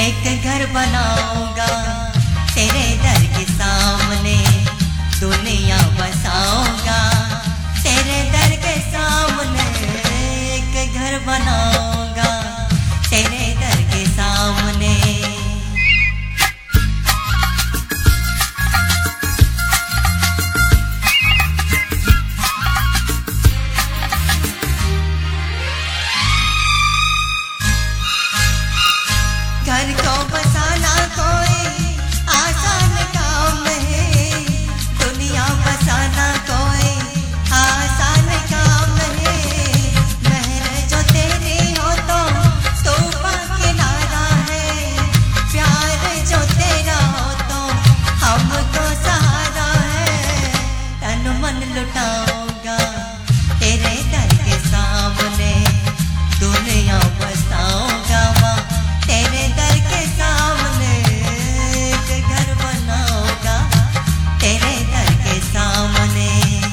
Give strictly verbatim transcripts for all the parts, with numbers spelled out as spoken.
एक घर बनाऊंगा तेरे दर के सामने, दुनिया बसाऊंगा तेरे दर के सामने। एक घर बनाऊंगा तेरे दर के सामने। घर को बसाना कोई आसान काम है, दुनिया बसाना कोई आसान काम है। मेहर जो तेरी हो तो तूफान किनारा है, प्यार जो तेरा हो तो हमको सहारा है। तन मन लुटाऊंगा तेरे दर के सामने, दुनिया बसाऊंगा माँ तेरे दर के सामने। एक घर बनाऊंगा तेरे दर के सामने।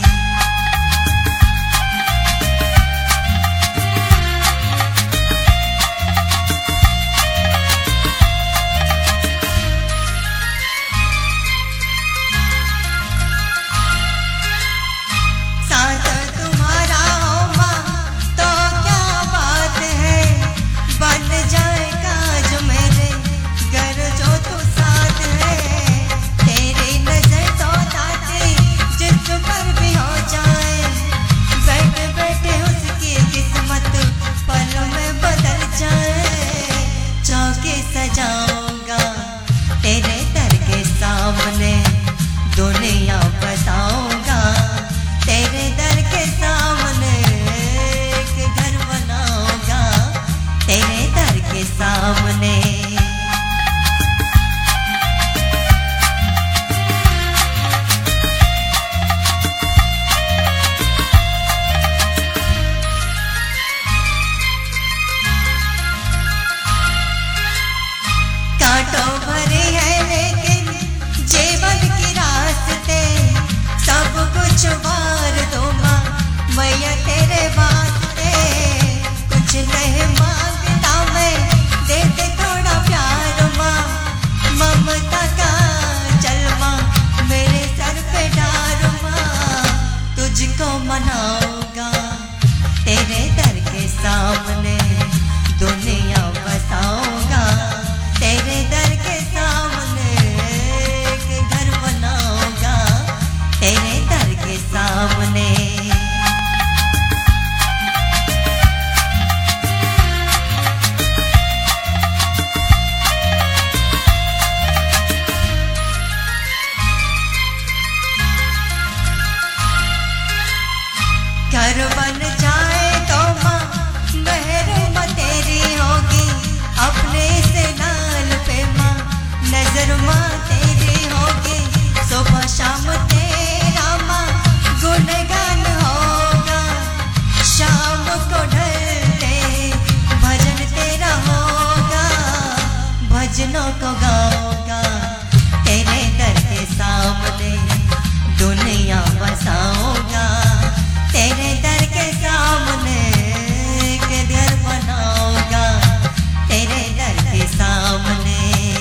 साथ तुम्हारा हो माँ तो क्या बात है, बन जाएगा जो मेरे घर जो तू साथ है। तेरी नजर तो ताती जिस पर भी हो जाए, बैठे बैठे उसकी किस्मत पल में बदल जाए। चौके सजाऊंगा तेरे दर के सामने, दुनिया बताऊंगा तेरे दर के सामने। एक घर बनाऊंगा तेरे दर के सामने। कांटों भरे हैं लेकिन जीवन की रास्ते, सब कुछ वार दो माँ मैया तेरे वास्ते। कुछ नहीं मांगता मैं, दे दे थोड़ा प्यार माँ, ममता का जलवा मेरे सर पे डाल माँ। तुझको मनाऊंगा तेरे दर के सामने, दुनिया बसाऊंगा तेरे दर के सामने। एक घर बनाऊंगा तेरे दर के सामने। घर बन जाए तो माँ मेहर तेरी होगी, अपने से नाल पे माँ नजर माँ तेरी होगी। सुबह शाम तेरा माँ गुणगान होगा, शाम को ढलते भजन तेरा होगा। भजनों को गाऊंगा तेरे दर के सामने, दुनिया बसाऊंगा तेरे दर के सामने। एक घर बनाऊंगा तेरे दर के सामने।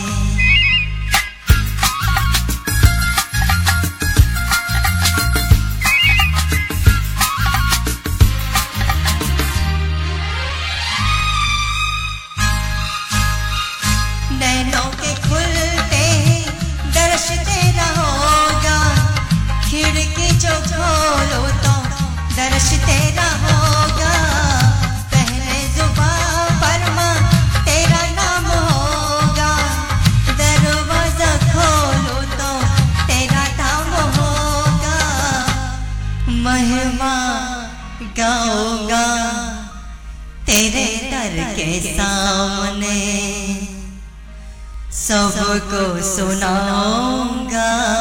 नैनों के खुलते ही दर्श तेरा होगा, खिड़की जो खोलो तो दर्श तेरा होगा। पहले जुबान पर माँ तेरा नाम होगा, दरवाजा खोलो तो तेरा नाम होगा। महिमा गाऊंगा तेरे दर के सामने, सबको सुनाऊंगा।